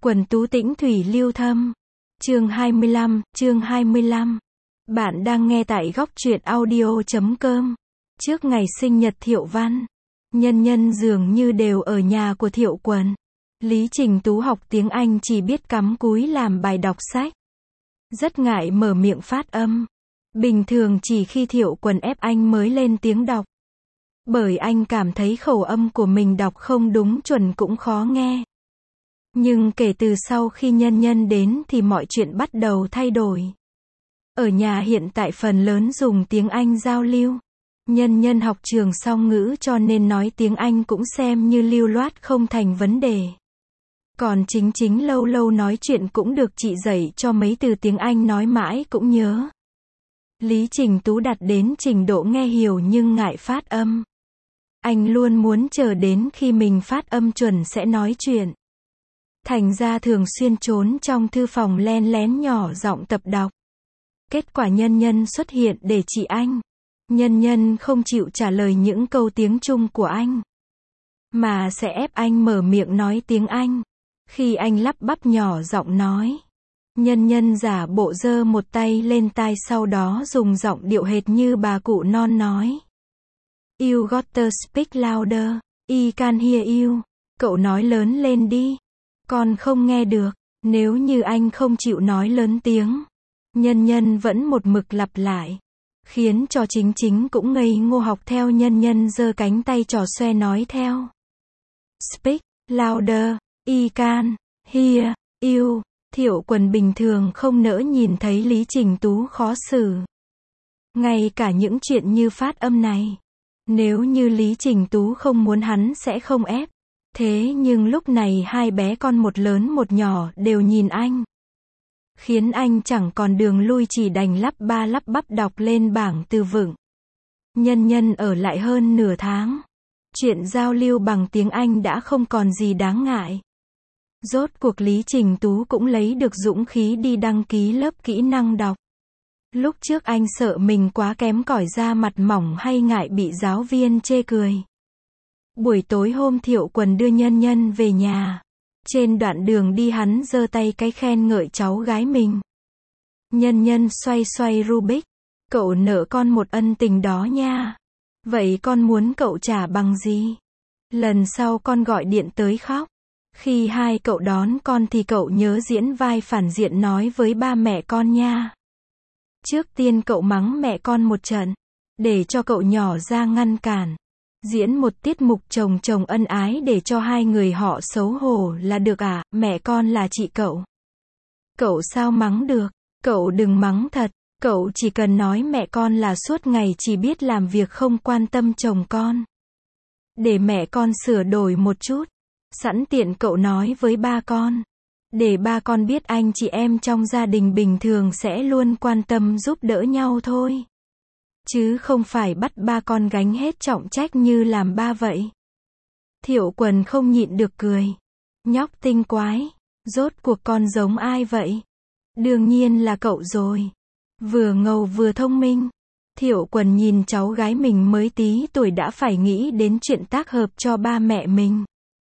Quần tú tĩnh thủy lưu thâm. Chương 25. Bạn đang nghe tại góc truyện audio.com. Trước ngày sinh nhật Thiệu Văn, nhân nhân dường như đều ở nhà của Thiệu Quần. Lý Trình Tú học tiếng Anh chỉ biết cắm cúi làm bài đọc sách. Rất ngại mở miệng phát âm. Bình thường chỉ khi Thiệu Quần ép anh mới lên tiếng đọc. Bởi anh cảm thấy khẩu âm của mình đọc không đúng chuẩn cũng khó nghe. Nhưng kể từ sau khi nhân nhân đến thì mọi chuyện bắt đầu thay đổi. Ở nhà hiện tại phần lớn dùng tiếng Anh giao lưu. Nhân nhân học trường song ngữ cho nên nói tiếng Anh cũng xem như lưu loát không thành vấn đề. Còn chính lâu lâu nói chuyện cũng được chị dạy cho mấy từ tiếng Anh nói mãi cũng nhớ. Lý Trình Tú đạt đến trình độ nghe hiểu nhưng ngại phát âm. Anh luôn muốn chờ đến khi mình phát âm chuẩn sẽ nói chuyện. Thành ra thường xuyên trốn trong thư phòng len lén nhỏ giọng tập đọc. Kết quả nhân nhân xuất hiện để trị anh. Nhân nhân không chịu trả lời những câu tiếng Trung của anh, mà sẽ ép anh mở miệng nói tiếng Anh. Khi anh lắp bắp nhỏ giọng nói, nhân nhân giả bộ giơ một tay lên tai sau đó dùng giọng điệu hệt như bà cụ non nói. You gotta speak louder, I can hear you. Cậu nói lớn lên đi. Con không nghe được. Nếu như anh không chịu nói lớn tiếng, nhân nhân vẫn một mực lặp lại. Khiến cho chính cũng ngây ngô học theo nhân nhân giơ cánh tay trò xoe nói theo. Speak louder, I can hear you. Thiệu Quần bình thường không nỡ nhìn thấy Lý Trình Tú khó xử. Ngay cả những chuyện như phát âm này. Nếu như Lý Trình Tú không muốn hắn sẽ không ép. Thế nhưng lúc này hai bé con một lớn một nhỏ đều nhìn anh. Khiến anh chẳng còn đường lui chỉ đành lắp bắp đọc lên bảng từ vựng. Nhân nhân ở lại hơn nửa tháng. Chuyện giao lưu bằng tiếng Anh đã không còn gì đáng ngại. Rốt cuộc Lý Trình Tú cũng lấy được dũng khí đi đăng ký lớp kỹ năng đọc. Lúc trước anh sợ mình quá kém cỏi da mặt mỏng hay ngại bị giáo viên chê cười. Buổi tối hôm Thiệu Quần đưa nhân nhân về nhà. Trên đoạn đường đi hắn giơ tay cái khen ngợi cháu gái mình. Nhân nhân xoay Rubik. Cậu nợ con một ân tình đó nha. Vậy con muốn cậu trả bằng gì? Lần sau con gọi điện tới khóc. Khi hai cậu đón con thì cậu nhớ diễn vai phản diện nói với ba mẹ con nha. Trước tiên cậu mắng mẹ con một trận. Để cho cậu nhỏ ra ngăn cản. Diễn một tiết mục chồng ân ái để cho hai người họ xấu hổ là được à, mẹ con là chị cậu. Cậu sao mắng được, cậu đừng mắng thật, cậu chỉ cần nói mẹ con là suốt ngày chỉ biết làm việc không quan tâm chồng con. Để mẹ con sửa đổi một chút, sẵn tiện cậu nói với ba con. Để ba con biết anh chị em trong gia đình bình thường sẽ luôn quan tâm giúp đỡ nhau thôi. Chứ không phải bắt ba con gánh hết trọng trách như làm ba vậy. Thiệu Quần không nhịn được cười. Nhóc tinh quái. Rốt cuộc con giống ai vậy? Đương nhiên là cậu rồi. Vừa ngầu vừa thông minh. Thiệu Quần nhìn cháu gái mình mới tí tuổi đã phải nghĩ đến chuyện tác hợp cho ba mẹ mình.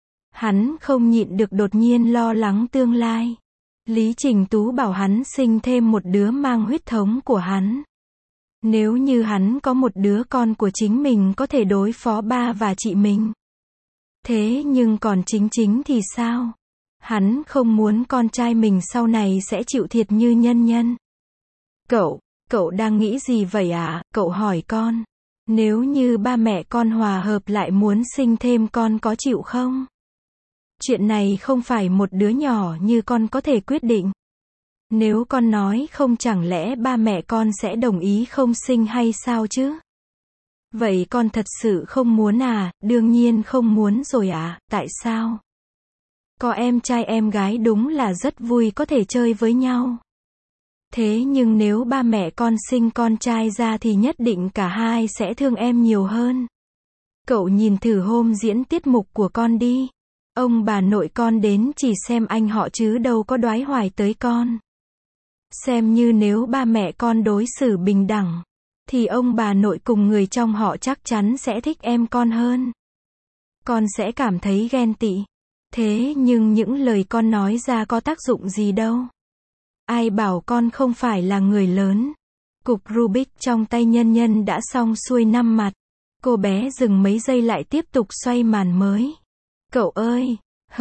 Hắn không nhịn được đột nhiên lo lắng tương lai. Lý Trình Tú bảo hắn sinh thêm một đứa mang huyết thống của hắn. Nếu như hắn có một đứa con của chính mình có thể đối phó ba và chị mình. Thế nhưng còn chính thì sao? Hắn không muốn con trai mình sau này sẽ chịu thiệt như nhân nhân. Cậu đang nghĩ gì vậy ạ? Cậu hỏi con. Nếu như ba mẹ con hòa hợp lại muốn sinh thêm con có chịu không? Chuyện này không phải một đứa nhỏ như con có thể quyết định. Nếu con nói không chẳng lẽ ba mẹ con sẽ đồng ý không sinh hay sao chứ? Vậy con thật sự không muốn à? Đương nhiên không muốn rồi à? Tại sao? Có em trai em gái đúng là rất vui có thể chơi với nhau. Thế nhưng nếu ba mẹ con sinh con trai ra thì nhất định cả hai sẽ thương em nhiều hơn. Cậu nhìn thử hôm diễn tiết mục của con đi. Ông bà nội con đến chỉ xem anh họ chứ đâu có đoái hoài tới con. Xem như nếu ba mẹ con đối xử bình đẳng, thì ông bà nội cùng người trong họ chắc chắn sẽ thích em con hơn. Con sẽ cảm thấy ghen tị. Thế nhưng những lời con nói ra có tác dụng gì đâu. Ai bảo con không phải là người lớn. Cục Rubik trong tay Nhân Nhân đã xong xuôi 5 mặt. Cô bé dừng mấy giây lại tiếp tục xoay màn mới. Cậu ơi,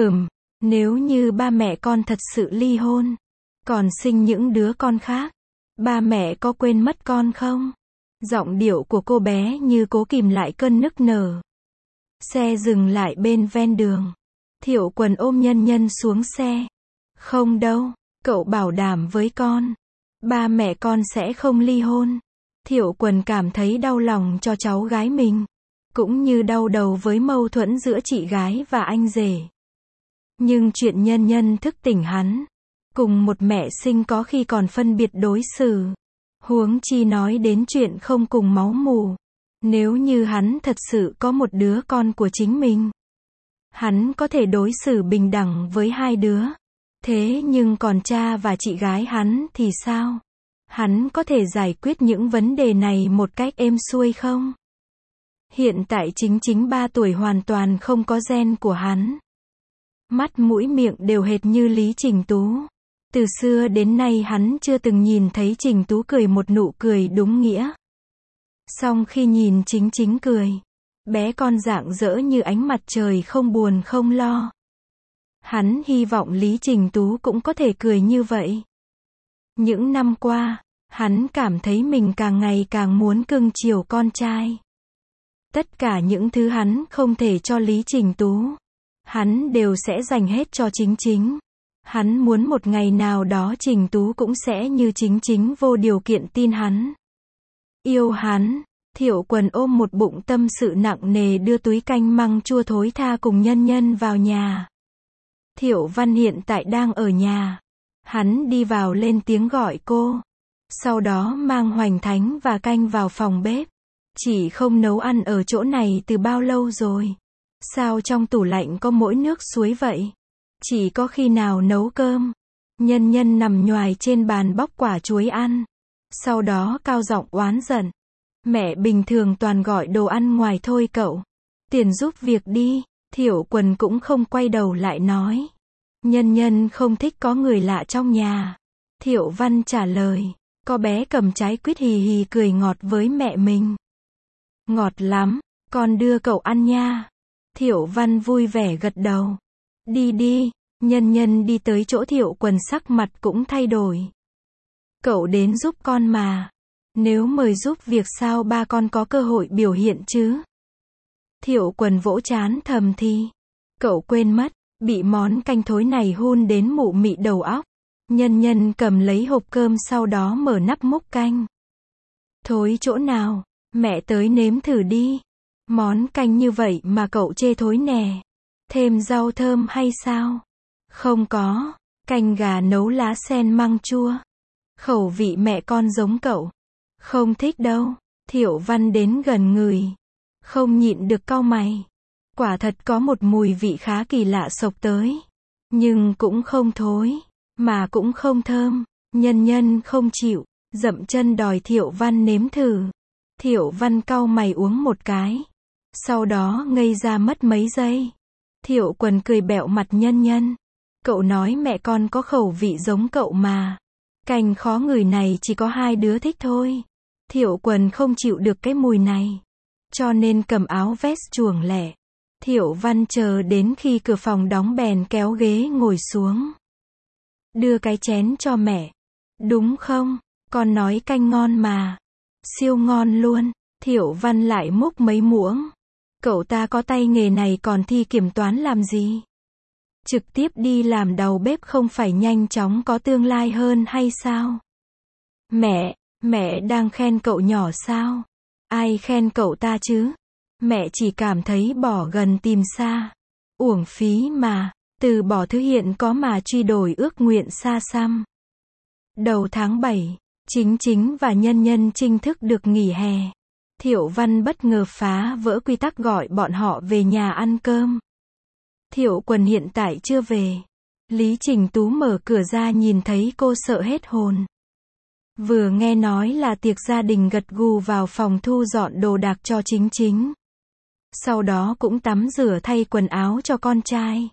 nếu như ba mẹ con thật sự ly hôn, còn sinh những đứa con khác, ba mẹ có quên mất con không? Giọng điệu của cô bé như cố kìm lại cơn nức nở. Xe dừng lại bên ven đường. Thiệu Quần ôm Nhân Nhân xuống xe. Không đâu, cậu bảo đảm với con. Ba mẹ con sẽ không ly hôn. Thiệu Quần cảm thấy đau lòng cho cháu gái mình. Cũng như đau đầu với mâu thuẫn giữa chị gái và anh rể. Nhưng chuyện Nhân Nhân thức tỉnh hắn. Cùng một mẹ sinh có khi còn phân biệt đối xử. Huống chi nói đến chuyện không cùng máu mủ. Nếu như hắn thật sự có một đứa con của chính mình, hắn có thể đối xử bình đẳng với hai đứa. Thế nhưng còn cha và chị gái hắn thì sao? Hắn có thể giải quyết những vấn đề này một cách êm xuôi không? Hiện tại chính 3 tuổi hoàn toàn không có gen của hắn. Mắt mũi miệng đều hệt như Lý Trình Tú. Từ xưa đến nay hắn chưa từng nhìn thấy Trình Tú cười một nụ cười đúng nghĩa. Song khi nhìn Chính cười, bé con rạng rỡ như ánh mặt trời không buồn không lo. Hắn hy vọng Lý Trình Tú cũng có thể cười như vậy. Những năm qua, hắn cảm thấy mình càng ngày càng muốn cưng chiều con trai. Tất cả những thứ hắn không thể cho Lý Trình Tú, hắn đều sẽ dành hết cho Chính. Hắn muốn một ngày nào đó Trình Tú cũng sẽ như Chính vô điều kiện tin hắn. Yêu hắn. Thiệu Quần ôm một bụng tâm sự nặng nề đưa túi canh măng chua thối tha cùng Nhân Nhân vào nhà. Thiệu Văn hiện tại đang ở nhà. Hắn đi vào lên tiếng gọi cô. Sau đó mang hoành thánh và canh vào phòng bếp. Chỉ không nấu ăn ở chỗ này từ bao lâu rồi? Sao trong tủ lạnh có mỗi nước suối vậy? Chỉ có khi nào nấu cơm. Nhân Nhân nằm nhoài trên bàn bóc quả chuối ăn. Sau đó cao giọng oán giận. Mẹ bình thường toàn gọi đồ ăn ngoài thôi cậu. Tiền giúp việc đi. Thiệu Quần cũng không quay đầu lại nói. Nhân Nhân không thích có người lạ trong nhà. Thiệu Văn trả lời. Có bé cầm trái quýt hì hì cười ngọt với mẹ mình. Ngọt lắm, con đưa cậu ăn nha. Thiệu Văn vui vẻ gật đầu. Đi. Nhân Nhân đi tới chỗ Thiệu Quần sắc mặt cũng thay đổi. Cậu đến giúp con mà. Nếu mời giúp việc sao ba con có cơ hội biểu hiện chứ? Thiệu Quần vỗ trán thầm thì. Cậu quên mất, bị món canh thối này hun đến mụ mị đầu óc. Nhân Nhân cầm lấy hộp cơm sau đó mở nắp múc canh. Thối chỗ nào? Mẹ tới nếm thử đi. Món canh như vậy mà cậu chê thối nè. Thêm rau thơm hay sao? Không có. Canh gà nấu lá sen măng chua. Khẩu vị mẹ con giống cậu. Không thích đâu. Thiệu Văn đến gần ngửi. Không nhịn được cau mày. Quả thật có một mùi vị khá kỳ lạ xộc tới. Nhưng cũng không thối. Mà cũng không thơm. Nhân Nhân không chịu. Dậm chân đòi Thiệu Văn nếm thử. Thiệu Văn cau mày uống một cái. Sau đó ngây ra mất mấy giây. Thiệu Quần cười bẹo mặt Nhân Nhân. Cậu nói mẹ con có khẩu vị giống cậu mà. Canh khó ngửi này chỉ có hai đứa thích thôi. Thiệu Quần không chịu được cái mùi này. Cho nên cầm áo vest chuồng lẻ. Thiệu Văn chờ đến khi cửa phòng đóng bèn kéo ghế ngồi xuống. Đưa cái chén cho mẹ. Đúng không? Con nói canh ngon mà. Siêu ngon luôn. Thiệu Văn lại múc mấy muỗng. Cậu ta có tay nghề này còn thi kiểm toán làm gì? Trực tiếp đi làm đầu bếp không phải nhanh chóng có tương lai hơn hay sao? Mẹ đang khen cậu nhỏ sao? Ai khen cậu ta chứ? Mẹ chỉ cảm thấy bỏ gần tìm xa. Uổng phí mà. Từ bỏ thứ hiện có mà truy đuổi ước nguyện xa xăm. Đầu tháng 7, Chính và Nhân Nhân chính thức được nghỉ hè. Thiệu Văn bất ngờ phá vỡ quy tắc gọi bọn họ về nhà ăn cơm. Thiệu Quần hiện tại chưa về. Lý Trình Tú mở cửa ra nhìn thấy cô sợ hết hồn. Vừa nghe nói là tiệc gia đình gật gù vào phòng thu dọn đồ đạc cho Chính. Sau đó cũng tắm rửa thay quần áo cho con trai.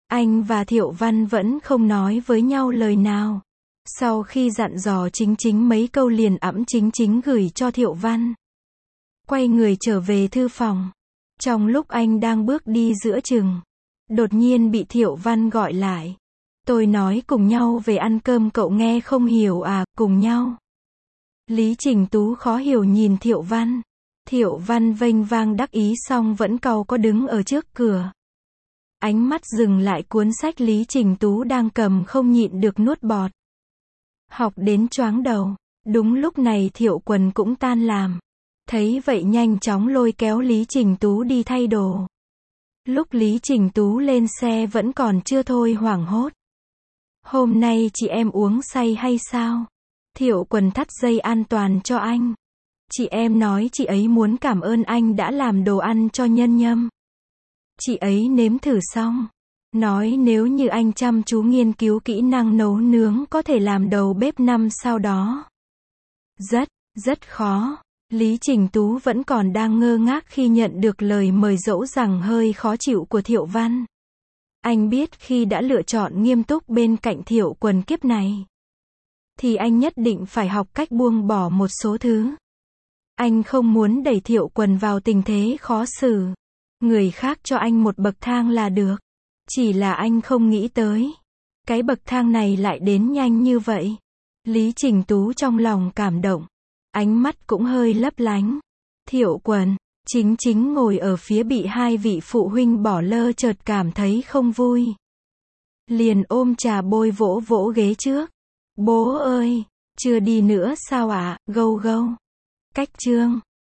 Anh và Thiệu Văn vẫn không nói với nhau lời nào. Sau khi dặn dò Chính Chính mấy câu liền ẵm Chính Chính gửi cho Thiệu Văn. Quay người trở về thư phòng. Trong lúc anh đang bước đi giữa chừng, đột nhiên bị Thiệu Văn gọi lại. Tôi nói cùng nhau về ăn cơm cậu nghe không hiểu à, cùng nhau. Lý Trình Tú khó hiểu nhìn Thiệu Văn. Thiệu Văn vênh vang đắc ý xong vẫn cau có đứng ở trước cửa. Ánh mắt dừng lại cuốn sách Lý Trình Tú đang cầm không nhịn được nuốt bọt. Học đến choáng đầu. Đúng lúc này Thiệu Quần cũng tan làm. Thấy vậy nhanh chóng lôi kéo Lý Trình Tú đi thay đồ. Lúc Lý Trình Tú lên xe vẫn còn chưa thôi hoảng hốt. Hôm nay chị em uống say hay sao? Thiệu Quần thắt dây an toàn cho anh. Chị em nói chị ấy muốn cảm ơn anh đã làm đồ ăn cho Nhân Nhâm. Chị ấy nếm thử xong. Nói nếu như anh chăm chú nghiên cứu kỹ năng nấu nướng có thể làm đầu bếp năm sau đó. Rất khó. Lý Trình Tú vẫn còn đang ngơ ngác khi nhận được lời mời dẫu rằng hơi khó chịu của Thiệu Văn. Anh biết khi đã lựa chọn nghiêm túc bên cạnh Thiệu Quần kiếp này, thì anh nhất định phải học cách buông bỏ một số thứ. Anh không muốn đẩy Thiệu Quần vào tình thế khó xử. Người khác cho anh một bậc thang là được. Chỉ là anh không nghĩ tới. Cái bậc thang này lại đến nhanh như vậy. Lý Trình Tú trong lòng cảm động. Ánh mắt cũng hơi lấp lánh. Thiệu Quần, Chính Chính ngồi ở phía bị hai vị phụ huynh bỏ lơ chợt cảm thấy không vui. Liền ôm trà bôi vỗ vỗ ghế trước. Bố ơi, chưa đi nữa sao ạ, gâu gâu. Cách chương